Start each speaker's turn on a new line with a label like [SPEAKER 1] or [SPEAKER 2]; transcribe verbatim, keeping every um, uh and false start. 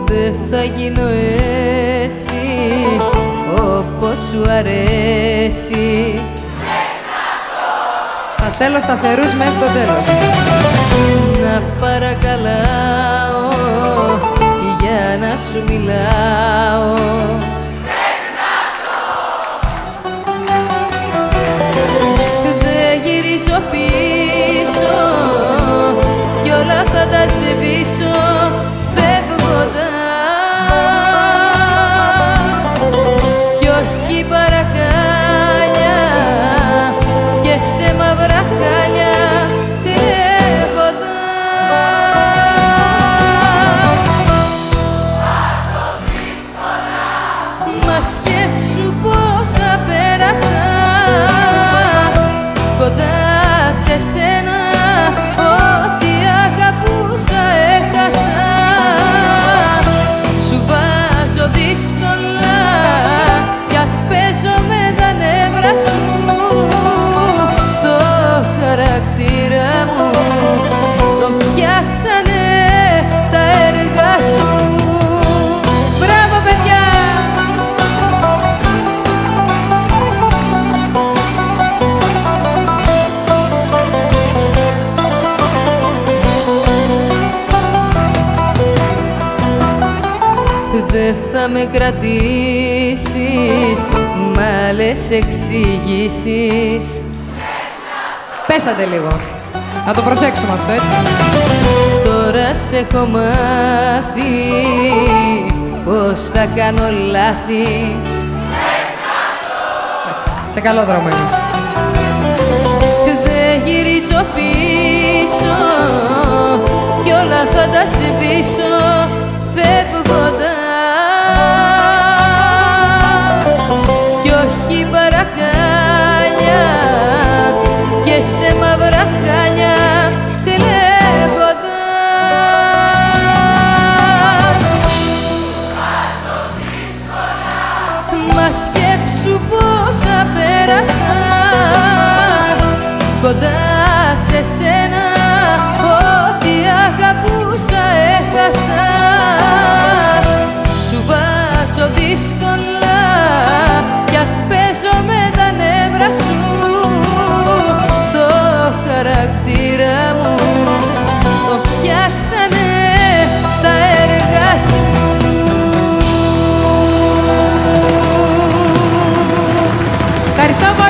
[SPEAKER 1] Δεν θα γίνω έτσι όπως σου αρέσει.
[SPEAKER 2] Σας στέλνω σταθερούς μέχρι το τέλος.
[SPEAKER 1] Να παρακαλάω για να σου μιλάω. Δεν γυρίζω πίσω κι όλα θα τα σβήσω φεύγοντας, κι όχι παρακάλια και σε μαύρα χάλια κρεύοντας. Μα σκέψου πόσα πέρασα κοντά σε σένα, ό,τι αγαπούσα έχασα. Σου βάζω δύσκολα κι ας παίζω με τα νεύρα σου. Το χαρακτήρα μου το φτιάξανε τα έργα σου. Μπράβο παιδιά! Δεν θα με κρατήσεις μ' άλλες εξηγήσεις.
[SPEAKER 2] Πέσατε λίγο. Να το προσέξουμε αυτό, έτσι.
[SPEAKER 1] Τώρα σε έχω μάθει πως θα κάνω λάθη.
[SPEAKER 2] Σε καλό δρόμο είμαστε.
[SPEAKER 1] Δεν γυρίζω πίσω κι όλα θα τα σβήσω φεύγοντας, κι όχι παρακάλια και σε μαύρα χάλια κλέβοντας. Μα σκέψου πόσα πέρασα κοντά σε σένα, ό,τι αγαπούσα έχασα. Σου βάζω δύσκολα κι ας παίζω με τα νεύρα σου. Το χαρακτήρα μου το φτιάξανε τα έργα σου.
[SPEAKER 2] Ευχαριστώ πολύ.